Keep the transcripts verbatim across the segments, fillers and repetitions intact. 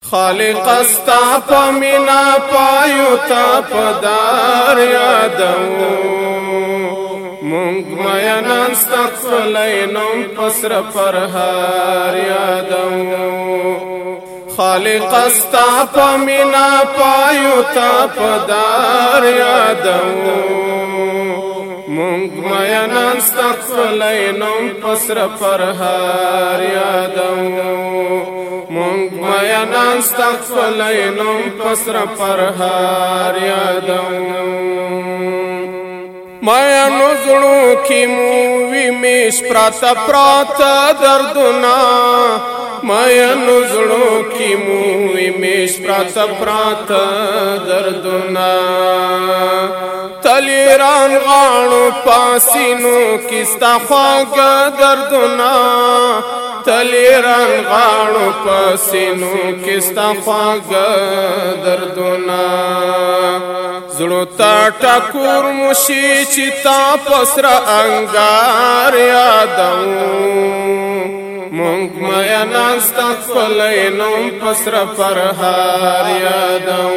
خالق استا پا مینا پایو تا پدار یادو مونگ میانان ستخفلینم پسر پرهار یادو خالق استا پا مینا پایو تا پدار یادو مونگ میانان ستخفلینم پسر پرهار یادو مونگ میانان ستخفلینم پسر پرهار یادو میانو زړو کې مو وی میش پراته پراته دردونه میانو زړو کې مو وی میش پراته پراته دردونه تلیران غاړو پاسینو کې ستا خواږه دردونه تلیران غاړو پاسینو کې ستا خواږه دردونه زړو تا ټکور مشي چې تا پسر انګار یادو مونږ میانان ستخفلینم پسر پرهار یادو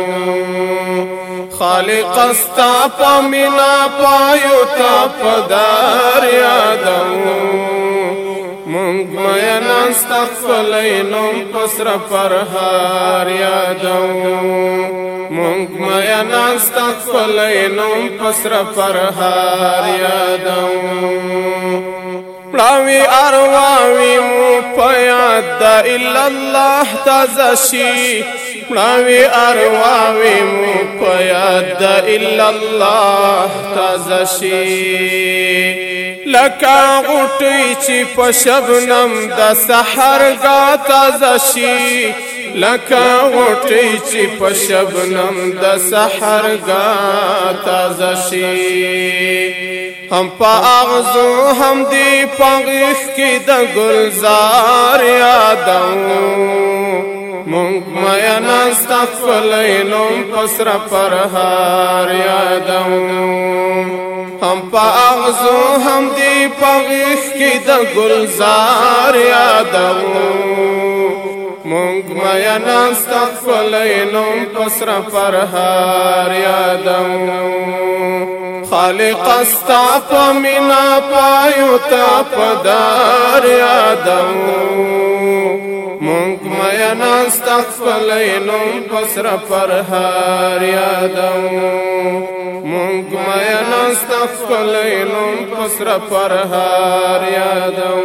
خالق استا پا مینا پایو تا پدار یادو مونږ میانان ستخفلینم پسر پرهار یادو مونږ میانان ستخفلینم پسر پرهار یادو پړاوی ارواوی مو پیاد دا الا الله تازشی پړاوی ارواوی مو پیاد دا الا الله تازشی لکا غټی چې په شبنم د سحرګا تازشی لکا غټی چې په شبنم د سحرګا تازشی هم پا اغزو هم دی پاغیخ کی دا گلزار یادو مونگ میانان ستخفلینم پسر پرهار یادو هم پا اغزو هم دی پاغیخ کی دا گلزار یادو مونگ میانان ستخفلینم پسر پرهار یادو خالق استا پا مینا پایو تا پدار یادو مونگ میانان ستخفلینم پسر پرهار یادو مونگ میانان ستخفلینم پسر پرهار یادو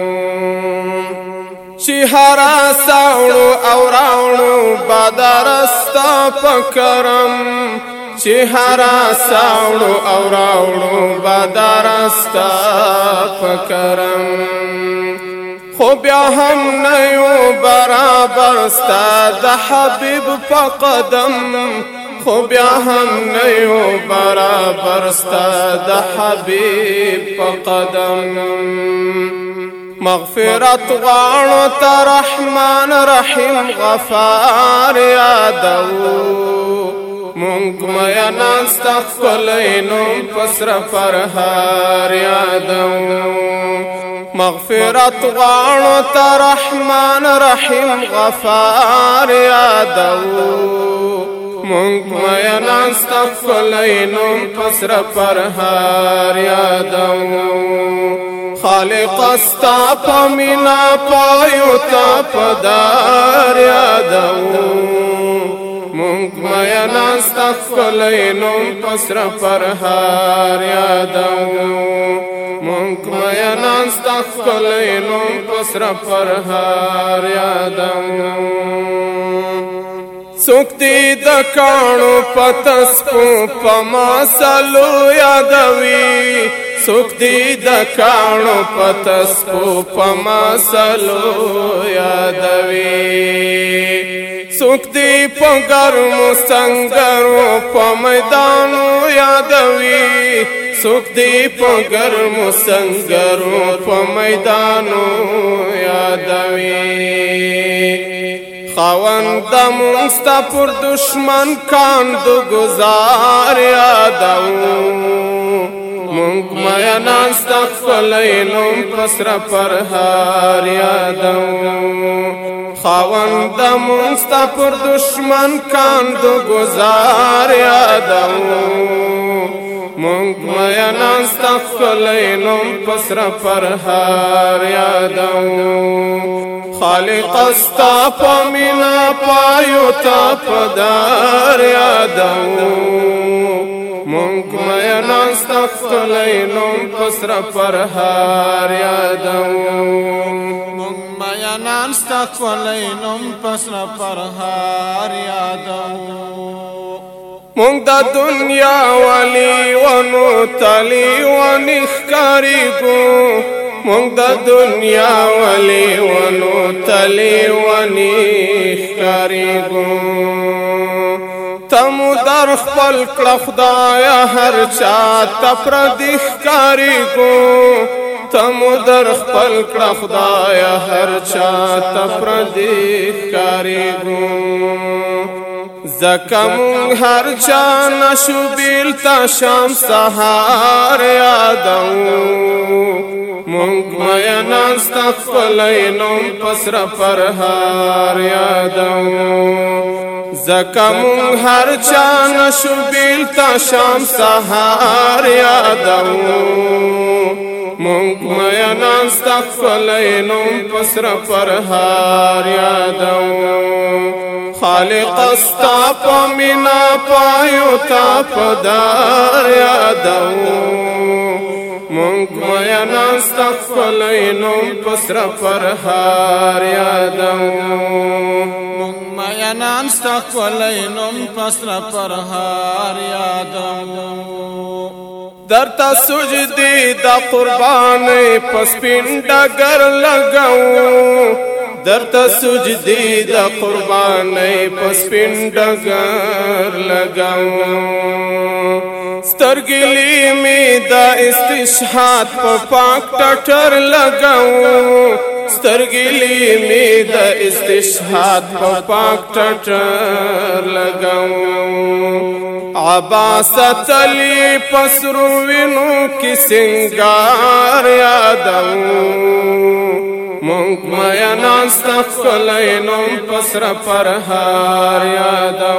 چې هرا ساوړو او راوړو بادارستا پکرم چې هرا ساوړو او راوړو بادارستا پکرم خو بیا هم نه یو برابر ستا د حبیب په قدم خو بیا هم نه یو برابر ستا د حبیب په قدم مغفرت غواړو ته رحمان رحیم غفار یادو مونږ میانان ستخفلینم پسر پرهار یادو مغفرت غواړو ته رحمان رحیم غفار یادو مونږ میانان ستخفلینم پسر پرهار یادو خالق استا پا مینا پایو تا پدار یادو مونږ میانان ستخفلینم پسر پرهار یادو مونږ میانان ستخفلینم پسر پرهار یادو څوک دې د کاڼو پتسپو په مسلو یادوي څوک دې د کاڼو پتسپو په مسلو یادوي څوک دې په ګرمو سنګرو په میدانو یادوي څوک دې په ګرمو سنګرو په میدانو یادوي خاوند مونږ ستا پر دشمن کاندو گزار یادو مونږ میانان ستا ښکلی نوم په سره پرهار یادو خاونده مونږ ستا پر دشمن کاندو ګزار یادو مونږ میانان ستا ښکلی نوم په سره پرهار یادو خالق ستا په مینا پایو تا په دار یادو مونږ میانان ستا ښکلی نوم په سره پرهار یادو مونږ میانان ستا ښکلی نوم په سره پرهار یادو مونږ د دنیا والی ونو تلی ونی ښکاریږو مونږ د دنیا والی ونو تلی ونی ښکاریږو تمو در خپل کړه خدایا هر چا ته پردي ښکاریږو تمو در خپل کړه خدایا هر چا ته پردي ښکاریږو زکه مونږ هر چا نشو بیلتا شام سهار یادو مونږ میانان ستا ښکلی نوم په سره پرهار یادو زکه مونږ هر چا نشو بیلتا شام سهار یادو مونږ میانان ستا ښکلی نوم په سره پرهار یادو خالق ستا په مینا پایو تا په دار یادو مونږ میانان ستا ښکلی نوم په سره پرهار یادو مونږ میانان ستا ښکلی نوم په سره پرهار یادو درته سجدې د قربانۍ په سپین ډګر لګوو درته سجدې د قربانۍ په سپین ډګر لګوو سترګې مې د استشهاد په پاک ټټر لګوو سترګې مې د استشهاد په پاک ټټر لګوو عباست علی پسرو وینو کی سنگار یادو مونږ میانان ستا ښکلی نوم په سره پرهار یادو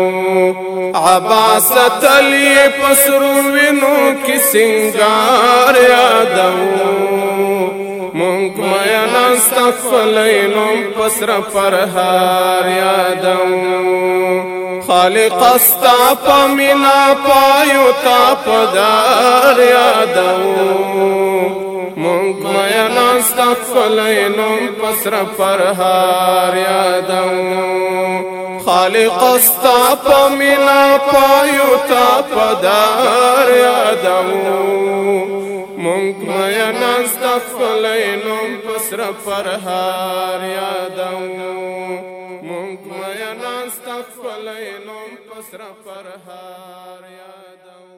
عباست علی پسرو وینو کی سنگار یادو مونږ میانان ستا ښکلی نوم په سره پرهار یادو خالق ستا په مینا پایو تا په دار یادو مونږ میانان ستا ښکلی نوم په سره پرهار یادو خالق ستا په مینا پایو تا په دار یادو مونږ میانان ستا ښکلی نوم په سره پرهار یادو مونږ میانان ستا ښکلی نوم په سره پرهار یادو